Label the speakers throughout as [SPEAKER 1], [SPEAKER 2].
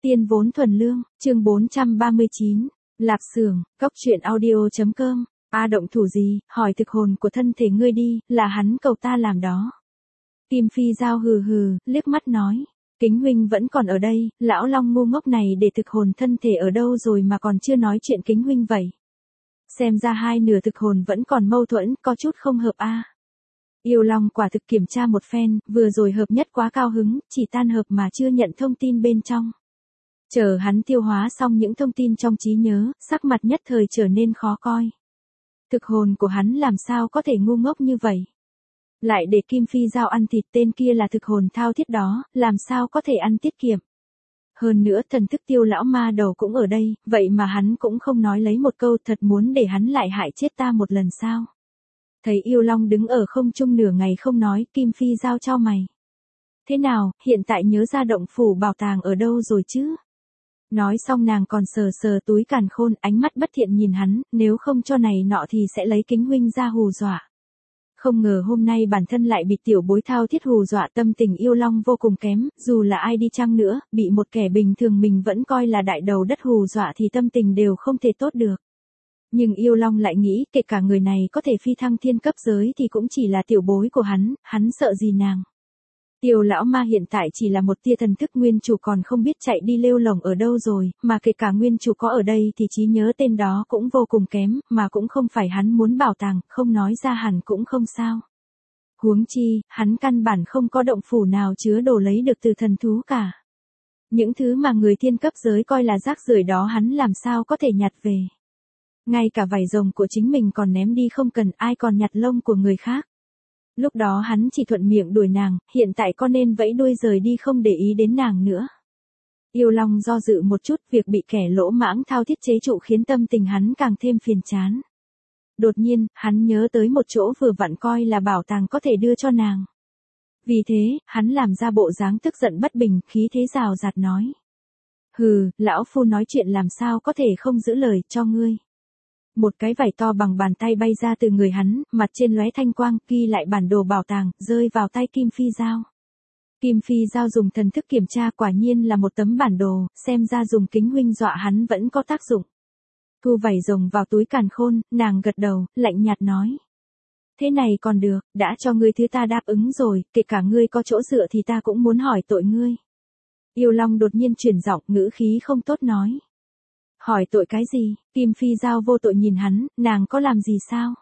[SPEAKER 1] Tiên vốn thuần lương, chương 439, Lạc Xưởng, Cóc truyện audio.com. Động thủ gì, hỏi thực hồn của thân thể ngươi đi, là hắn cầu ta làm đó. Kim Phi Giao hừ hừ, liếc mắt nói. Kính huynh vẫn còn ở đây, lão long ngu ngốc này để thực hồn thân thể ở đâu rồi mà còn chưa nói chuyện kính huynh vậy. Xem ra hai nửa thực hồn vẫn còn mâu thuẫn, có chút không hợp a. Yêu Long quả thực kiểm tra một phen, vừa rồi hợp nhất quá cao hứng, chỉ tan hợp mà chưa nhận thông tin bên trong. Chờ hắn tiêu hóa xong những thông tin trong trí nhớ, sắc mặt nhất thời trở nên khó coi. Thực hồn của hắn làm sao có thể ngu ngốc như vậy? Lại để Kim Phi Giao ăn thịt, tên kia là thực hồn thao thiết đó, làm sao có thể ăn tiết kiệm? Hơn nữa thần thức Tiêu lão ma đầu cũng ở đây, vậy mà hắn cũng không nói lấy một câu, thật muốn để hắn lại hại chết ta một lần sao? Thấy Yêu Long đứng ở không trung nửa ngày không nói, Kim Phi Giao chau mày. Thế nào, hiện tại nhớ ra động phủ bảo tàng ở đâu rồi chứ? Nói xong nàng còn sờ sờ túi càn khôn, ánh mắt bất thiện nhìn hắn, nếu không cho này nọ thì sẽ lấy kính huynh ra hù dọa. Không ngờ hôm nay bản thân lại bị tiểu bối thao thiết hù dọa, tâm tình Yêu Long vô cùng kém, dù là ai đi chăng nữa, bị một kẻ bình thường mình vẫn coi là đại đầu đất hù dọa thì tâm tình đều không thể tốt được. Nhưng Yêu Long lại nghĩ, kể cả người này có thể phi thăng thiên cấp giới thì cũng chỉ là tiểu bối của hắn sợ gì nàng. Tiêu lão ma hiện tại chỉ là một tia thần thức, nguyên chủ còn không biết chạy đi lêu lổng ở đâu rồi, mà kể cả nguyên chủ có ở đây thì trí nhớ tên đó cũng vô cùng kém, mà cũng không phải hắn muốn bảo tàng, không nói ra hẳn cũng không sao. Huống chi, hắn căn bản không có động phủ nào chứa đồ lấy được từ thần thú cả. Những thứ mà người thiên cấp giới coi là rác rưởi đó hắn làm sao có thể nhặt về. Ngay cả vảy rồng của chính mình còn ném đi không cần, ai còn nhặt lông của người khác. Lúc đó hắn chỉ thuận miệng đuổi nàng, hiện tại có nên vẫy đuôi rời đi không để ý đến nàng nữa. Yêu Long do dự một chút, việc bị kẻ lỗ mãng thao thiết chế trụ khiến tâm tình hắn càng thêm phiền chán. Đột nhiên, hắn nhớ tới một chỗ vừa vặn coi là bảo tàng có thể đưa cho nàng. Vì thế, hắn làm ra bộ dáng tức giận bất bình, khí thế rào rạt nói. Hừ, lão phu nói chuyện làm sao có thể không giữ lời, cho ngươi. Một cái vảy to bằng bàn tay bay ra từ người hắn, mặt trên lóe thanh quang, ghi lại bản đồ bảo tàng, rơi vào tay Kim Phi Giao. Kim Phi Giao dùng thần thức kiểm tra, quả nhiên là một tấm bản đồ, xem ra dùng kính huynh dọa hắn vẫn có tác dụng. Thu vảy rồng vào túi càn khôn, nàng gật đầu, lạnh nhạt nói. Thế này còn được, đã cho ngươi thứ ta đáp ứng rồi, kể cả ngươi có chỗ dựa thì ta cũng muốn hỏi tội ngươi. Yêu Long đột nhiên chuyển giọng, ngữ khí không tốt nói. Hỏi tội cái gì? Kim Phi Giao vô tội nhìn hắn, nàng có làm gì sao?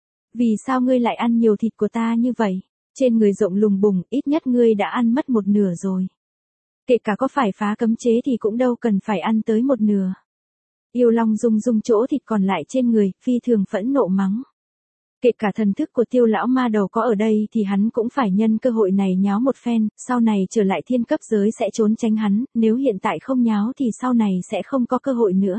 [SPEAKER 1] Vì sao ngươi lại ăn nhiều thịt của ta như vậy? Trên người rộng lùng bùng, ít nhất ngươi đã ăn mất một nửa rồi. Kể cả có phải phá cấm chế thì cũng đâu cần phải ăn tới một nửa. Yêu Long rung rung chỗ thịt còn lại trên người, phi thường phẫn nộ mắng. Kể cả thần thức của Tiêu lão ma đầu có ở đây thì hắn cũng phải nhân cơ hội này nháo một phen, sau này trở lại thiên cấp giới sẽ trốn tránh hắn, nếu hiện tại không nháo thì sau này sẽ không có cơ hội nữa.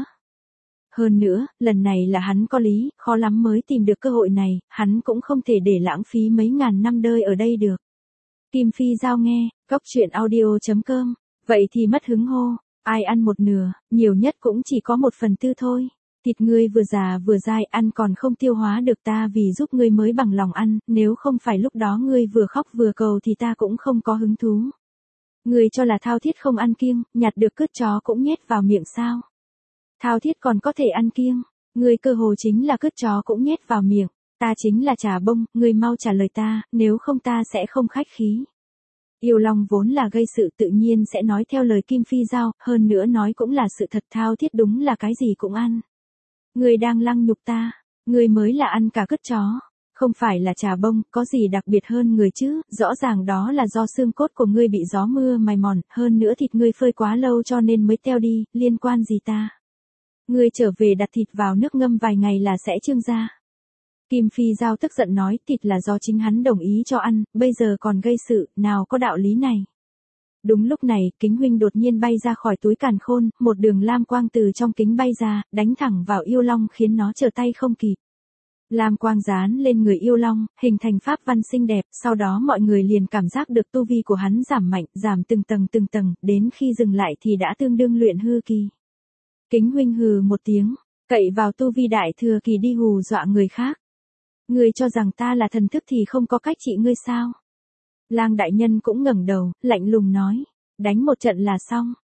[SPEAKER 1] Hơn nữa, lần này là hắn có lý, khó lắm mới tìm được cơ hội này, hắn cũng không thể để lãng phí mấy ngàn năm đời ở đây được. Kim Phi Giao nghe, Cóc truyện audio.com, vậy thì mất hứng hô, ai ăn một nửa, nhiều nhất cũng chỉ có 1/4 thôi. Thịt ngươi vừa già vừa dai, ăn còn không tiêu hóa được, ta vì giúp ngươi mới bằng lòng ăn, nếu không phải lúc đó ngươi vừa khóc vừa cầu thì ta cũng không có hứng thú. Ngươi cho là thao thiết không ăn kiêng, nhặt được cứt chó cũng nhét vào miệng sao? Thao thiết còn có thể ăn kiêng, ngươi cơ hồ chính là cứt chó cũng nhét vào miệng, ta chính là Trà Bông, ngươi mau trả lời ta, nếu không ta sẽ không khách khí. Yêu Long vốn là gây sự tự nhiên sẽ nói theo lời Kim Phi Giao, hơn nữa nói cũng là sự thật, thao thiết đúng là cái gì cũng ăn. Ngươi đang lăng nhục ta, ngươi mới là ăn cả cứt chó, không phải là Trà Bông, có gì đặc biệt hơn người chứ, rõ ràng đó là do xương cốt của ngươi bị gió mưa mài mòn, hơn nữa thịt ngươi phơi quá lâu cho nên mới teo đi, liên quan gì ta. Ngươi trở về đặt thịt vào nước ngâm vài ngày là sẽ trương ra. Kim Phi Giao tức giận nói, thịt là do chính hắn đồng ý cho ăn, bây giờ còn gây sự, nào có đạo lý này. Đúng lúc này, kính huynh đột nhiên bay ra khỏi túi càn khôn, một đường lam quang từ trong kính bay ra, đánh thẳng vào Yêu Long khiến nó trở tay không kịp. Lam quang dán lên người Yêu Long, hình thành pháp văn xinh đẹp, sau đó mọi người liền cảm giác được tu vi của hắn giảm mạnh, giảm từng tầng, đến khi dừng lại thì đã tương đương luyện hư kỳ. Kính huynh hừ một tiếng, cậy vào tu vi đại thừa kỳ đi hù dọa người khác. Ngươi cho rằng ta là thần thức thì không có cách trị ngươi sao? Lang đại nhân cũng ngẩng đầu, lạnh lùng nói, đánh một trận là xong.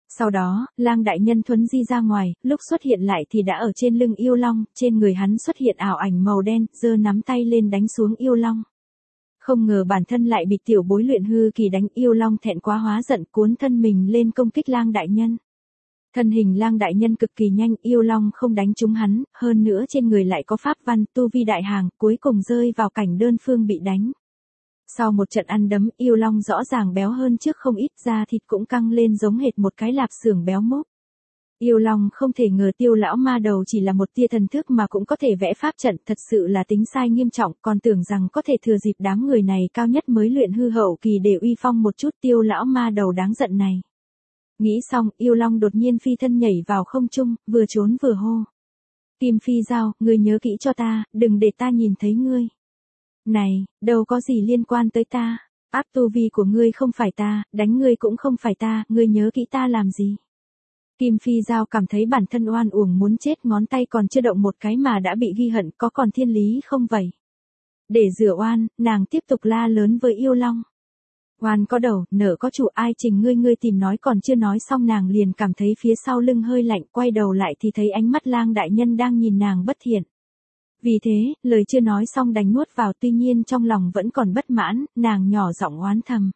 [SPEAKER 1] Sau đó, Lang đại nhân thuấn di ra ngoài, lúc xuất hiện lại thì đã ở trên lưng yêu long, trên người hắn xuất hiện ảo ảnh màu đen, giơ nắm tay lên đánh xuống yêu long. Không ngờ bản thân lại bị tiểu bối luyện hư kỳ đánh, yêu long thẹn quá hóa giận cuốn thân mình lên công kích Lang đại nhân. Thân hình Lang đại nhân cực kỳ nhanh, yêu long không đánh trúng hắn, hơn nữa trên người lại có pháp văn, tu vi đại hàng, cuối cùng rơi vào cảnh đơn phương bị đánh. Sau một trận ăn đấm, yêu long rõ ràng béo hơn trước không ít, da thịt cũng căng lên giống hệt một cái lạp xưởng béo mốc. Yêu long không thể ngờ Tiêu lão ma đầu chỉ là một tia thần thức mà cũng có thể vẽ pháp trận, thật sự là tính sai nghiêm trọng, còn tưởng rằng có thể thừa dịp đám người này cao nhất mới luyện hư hậu kỳ để uy phong một chút. Tiêu lão ma đầu đáng giận này. Nghĩ xong, yêu long đột nhiên phi thân nhảy vào không trung, vừa trốn vừa hô. Kim Phi Giao, ngươi nhớ kỹ cho ta, đừng để ta nhìn thấy ngươi. Này, đâu có gì liên quan tới ta. Áp tu vi của ngươi không phải ta, đánh ngươi cũng không phải ta, ngươi nhớ kỹ ta làm gì. Kim Phi Giao cảm thấy bản thân oan uổng muốn chết, ngón tay còn chưa động một cái mà đã bị ghi hận, có còn thiên lý không vậy? Để rửa oan, nàng tiếp tục la lớn với yêu long. Oan có đầu, nợ có chủ, ai trình ngươi tìm nói, còn chưa nói xong nàng liền cảm thấy phía sau lưng hơi lạnh, quay đầu lại thì thấy ánh mắt Lang đại nhân đang nhìn nàng bất thiện. Vì thế, lời chưa nói xong đành nuốt vào, tuy nhiên trong lòng vẫn còn bất mãn, nàng nhỏ giọng oán thầm.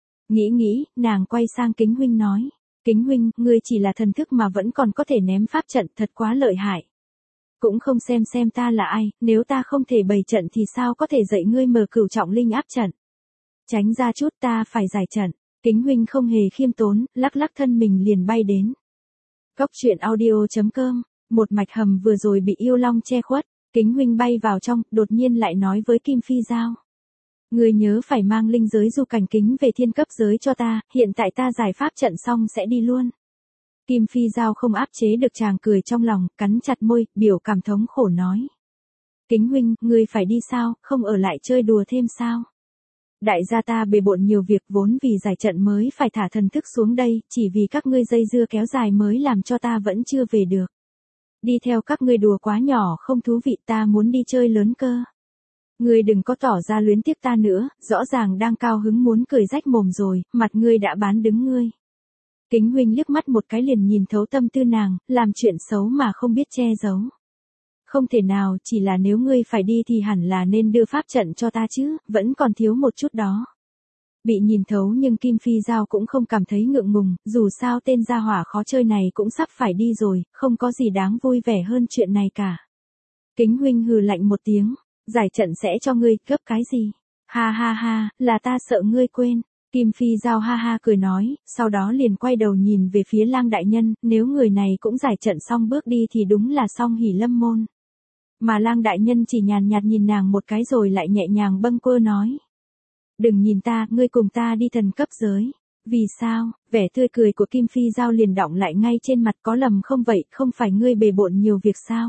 [SPEAKER 1] Nghĩ, nàng quay sang Kính huynh nói. Kính huynh, ngươi chỉ là thần thức mà vẫn còn có thể ném pháp trận, thật quá lợi hại. Cũng không xem ta là ai, nếu ta không thể bày trận thì sao có thể dạy ngươi mở Cửu Trọng Linh áp trận. Tránh ra chút, ta phải giải trận. Kính huynh không hề khiêm tốn, lắc lắc thân mình liền bay đến. Cốc truyện audio.com, một mạch hầm vừa rồi bị yêu long che khuất, Kính huynh bay vào trong, đột nhiên lại nói với Kim Phi Giao. Ngươi nhớ phải mang linh giới du cảnh kính về thiên cấp giới cho ta, hiện tại ta giải pháp trận xong sẽ đi luôn. Kim Phi Giao không áp chế được chàng cười trong lòng, cắn chặt môi, biểu cảm thống khổ nói. Kính huynh, ngươi phải đi sao, không ở lại chơi đùa thêm sao? Đại gia ta bề bộn nhiều việc, vốn vì giải trận mới phải thả thần thức xuống đây, chỉ vì các ngươi dây dưa kéo dài mới làm cho ta vẫn chưa về được. Đi theo các ngươi đùa quá nhỏ không thú vị, ta muốn đi chơi lớn cơ. Ngươi đừng có tỏ ra luyến tiếc ta nữa, rõ ràng đang cao hứng muốn cười rách mồm rồi, mặt ngươi đã bán đứng ngươi. Kính huynh liếc mắt một cái liền nhìn thấu tâm tư nàng, làm chuyện xấu mà không biết che giấu. Không thể nào, chỉ là nếu ngươi phải đi thì hẳn là nên đưa pháp trận cho ta chứ, vẫn còn thiếu một chút đó. Bị nhìn thấu nhưng Kim Phi Giao cũng không cảm thấy ngượng ngùng, dù sao tên gia hỏa khó chơi này cũng sắp phải đi rồi, không có gì đáng vui vẻ hơn chuyện này cả. Kính huynh hừ lạnh một tiếng, giải trận sẽ cho ngươi, gấp cái gì? Ha ha ha, là ta sợ ngươi quên. Kim Phi Giao ha ha cười nói, sau đó liền quay đầu nhìn về phía Lang đại nhân, nếu người này cũng giải trận xong bước đi thì đúng là xong hỉ lâm môn. Mà Lang đại nhân chỉ nhàn nhạt nhìn nàng một cái rồi lại nhẹ nhàng bâng quơ nói. Đừng nhìn ta, ngươi cùng ta đi thần cấp giới. Vì sao? Vẻ tươi cười của Kim Phi Giao liền đọng lại ngay trên mặt, có lầm không vậy, không phải ngươi bề bộn nhiều việc sao?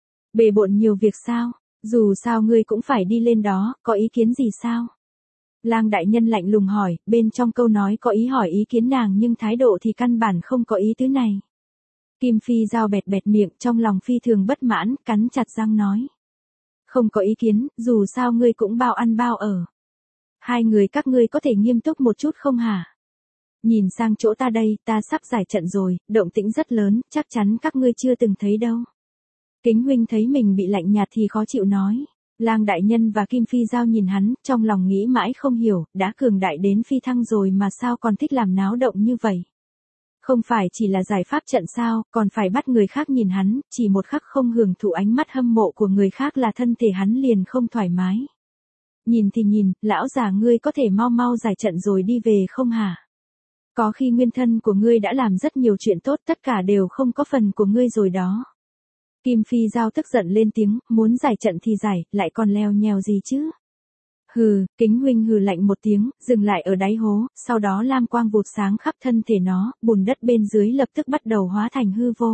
[SPEAKER 1] Bề bộn nhiều việc sao? Dù sao ngươi cũng phải đi lên đó, có ý kiến gì sao? Lang đại nhân lạnh lùng hỏi, bên trong câu nói có ý hỏi ý kiến nàng nhưng thái độ thì căn bản không có ý tứ này. Kim Phi Giao bẹt bẹt miệng, trong lòng phi thường bất mãn, cắn chặt răng nói. Không có ý kiến, dù sao ngươi cũng bao ăn bao ở. Hai người các ngươi có thể nghiêm túc một chút không hả? Nhìn sang chỗ ta đây, ta sắp giải trận rồi, động tĩnh rất lớn, chắc chắn các ngươi chưa từng thấy đâu. Kính huynh thấy mình bị lạnh nhạt thì khó chịu nói. Lang đại nhân và Kim Phi Giao nhìn hắn, trong lòng nghĩ mãi không hiểu, đã cường đại đến phi thăng rồi mà sao còn thích làm náo động như vậy. Không phải chỉ là giải pháp trận sao, còn phải bắt người khác nhìn hắn, chỉ một khắc không hưởng thụ ánh mắt hâm mộ của người khác là thân thể hắn liền không thoải mái. Nhìn thì nhìn, lão già ngươi có thể mau mau giải trận rồi đi về không hả? Có khi nguyên thân của ngươi đã làm rất nhiều chuyện tốt, tất cả đều không có phần của ngươi rồi đó. Kim Phi Giao tức giận lên tiếng, muốn giải trận thì giải, lại còn leo nhèo gì chứ? Hừ, Kính huynh hừ lạnh một tiếng, dừng lại ở đáy hố, sau đó lam quang vụt sáng khắp thân thể nó, bùn đất bên dưới lập tức bắt đầu hóa thành hư vô.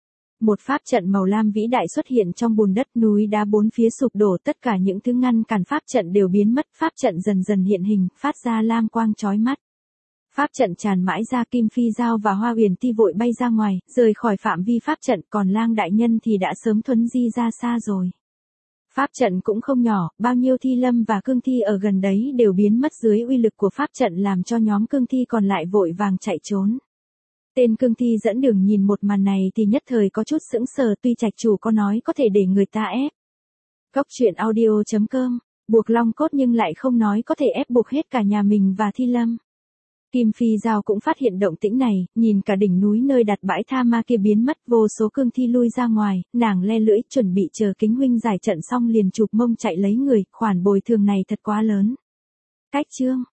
[SPEAKER 1] Một pháp trận màu lam vĩ đại xuất hiện trong bùn đất, núi đá bốn phía sụp đổ, tất cả những thứ ngăn cản pháp trận đều biến mất, pháp trận dần dần hiện hình, phát ra lam quang chói mắt. Pháp trận tràn mãi ra, Kim Phi Giao và Hoa Huyền Ti vội bay ra ngoài, rời khỏi phạm vi pháp trận, còn Lang đại nhân thì đã sớm thuấn di ra xa rồi. Pháp trận cũng không nhỏ, bao nhiêu thi lâm và cương thi ở gần đấy đều biến mất dưới uy lực của pháp trận làm cho nhóm cương thi còn lại vội vàng chạy trốn. Tên cương thi dẫn đường nhìn một màn này thì nhất thời có chút sững sờ, tuy trạch chủ có nói có thể để người ta ép. Cốc truyện audio.com, buộc long cốt nhưng lại không nói có thể ép buộc hết cả nhà mình và Thi Lâm. Kim Phi Giao cũng phát hiện động tĩnh này, nhìn cả đỉnh núi nơi đặt bãi tha ma kia biến mất, vô số cương thi lui ra ngoài, nàng le lưỡi chuẩn bị chờ Kính huynh giải trận xong liền chụp mông chạy lấy người, khoản bồi thường này thật quá lớn. Cách chương